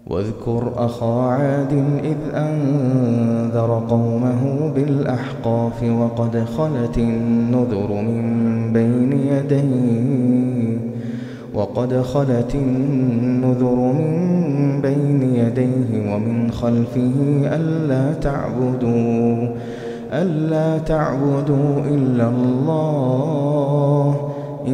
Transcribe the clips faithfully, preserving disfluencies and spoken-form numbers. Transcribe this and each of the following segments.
واذكر أخا عاد إذ أنذر قومه بالأحقاف وقد خلت النذر من بين يديه وقد خلت النذر من بين يديه ومن خلفه ألا تعبدوا ألا تعبدوا إلا الله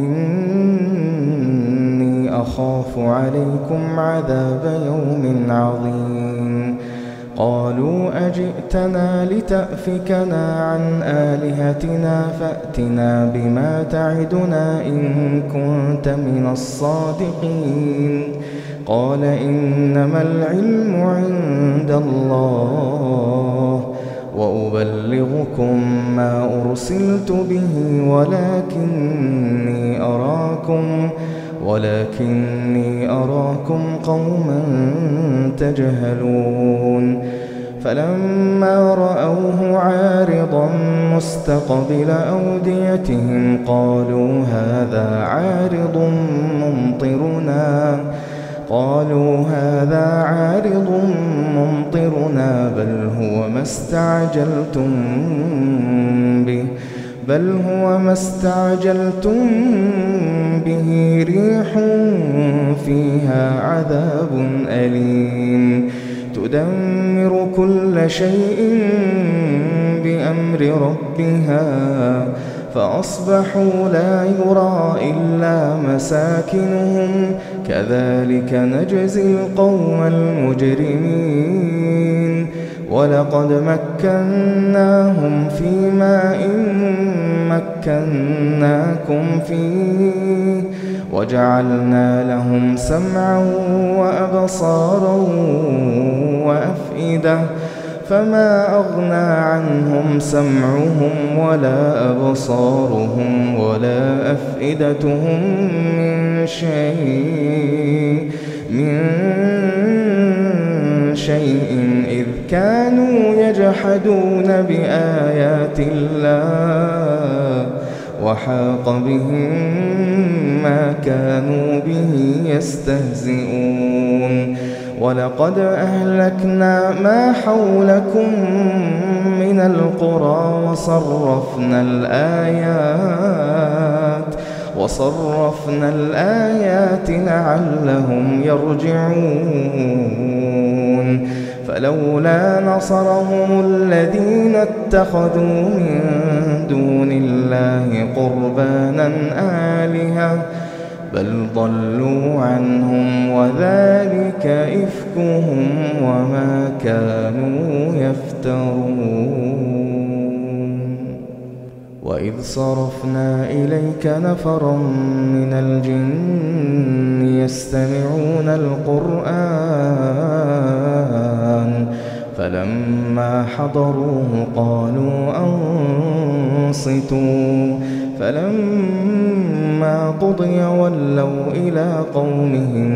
إني أخاف عليكم عذاب يوم عظيم. قالوا أجئتنا لتأفكنا عن آلهتنا فأتنا بما تعدنا إن كنت من الصادقين. قال إنما العلم عند الله وأبلغكم ما أرسلت به ولكني أراكم ولكني أراكم قوما تجهلون. فلما رأوه عارضا مستقبل أوديتهم قالوا هذا عارض ممطرنا قالوا هذا عارض ممطرنا بل هو ما استعجلتم به بل هو ما استعجلتم به ريح فيها عذاب أليم تدمر كل شيء بأمر ربها فأصبحوا لا يرى إلا مساكنهم كذلك نجزي القوم المجرمين. ولقد مكناهم في ماء مكناكم فيه وجعلنا لهم سمعا وأبصارا وأفئدة فما أغنى عنهم سمعهم ولا أبصارهم ولا أفئدتهم من شيء من شيء إذ كانوا يجحدون بآيات الله وحاق بهم ما كانوا به يستهزئون. ولقد أهلكنا ما حولكم من القرى وصرفنا الآيات وصرفنا الآيات لعلهم يرجعون. فلولا نصرهم الذين اتخذوا من دون الله قربانا آلهة بل ضلوا عنهم وذلك إفكهم وما كانوا يفترون. وإذ صرفنا إليك نفرا من الجن يستمعون القرآن فلما حضروه قالوا أنصتوا فلما قضي ولوا إلى قومهم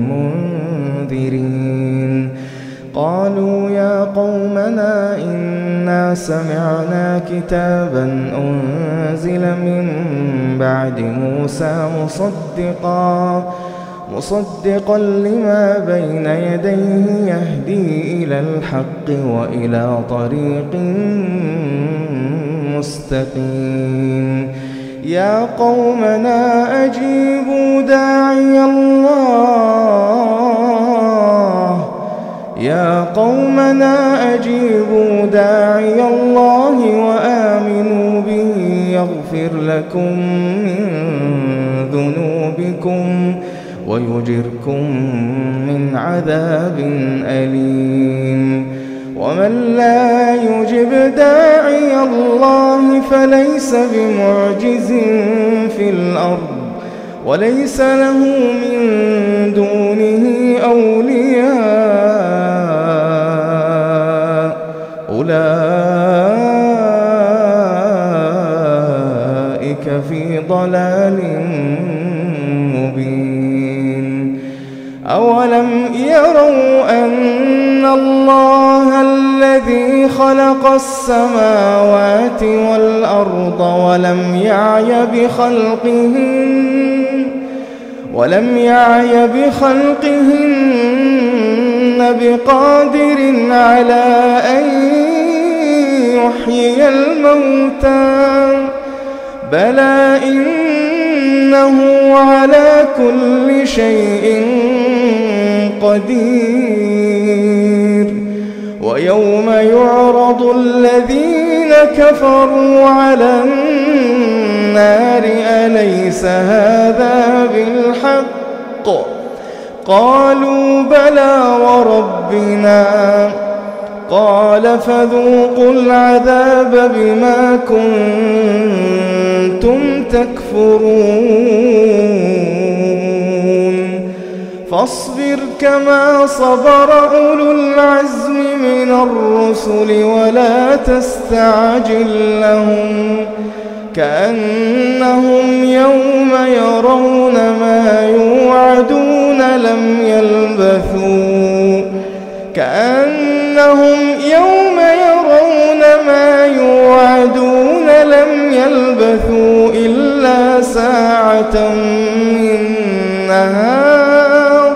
منذرين. قالوا يا قومنا إنا سمعنا كتابا أنزل من بعد موسى مصدقا مصدقا لما بين يديه يهدي إلى الحق وإلى طريق مستقيم. يا قومنا أجيبوا داعي الله يا قومنا أجيبوا داعي الله وآمنوا به يغفر لكم من ذنوبكم ويجركم من عذاب أليم. ومن لا يجب داعي الله فليس بمعجز في الأرض وليس له من دونه أولياء أولئك في ضلال مبين. أولم يروا أن الله الذي خلق السماوات والأرض ولم يعي بخلقهن ولم يعي بخلقهن بقادر على أن يحيي الموتى بلى إنه على كل شيء قدير ويوم يعرض الذين كفروا على النار أليس هذا بالحق قالوا بلى وربنا قال فذوقوا العذاب بما كنتم تكفرون فاصبر كما صبر أولو العزم من الرسل ولا تستعجل لهم كأنهم يوم يرون ما يوعدون لم يلبثوا كأنهم يوم يرون ما يوعدون لم يلبثوا إلا ساعة من نهار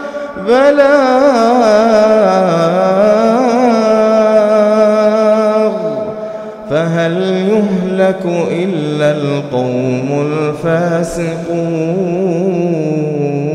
بلاغ فهل يهلك إلا القوم الفاسقون.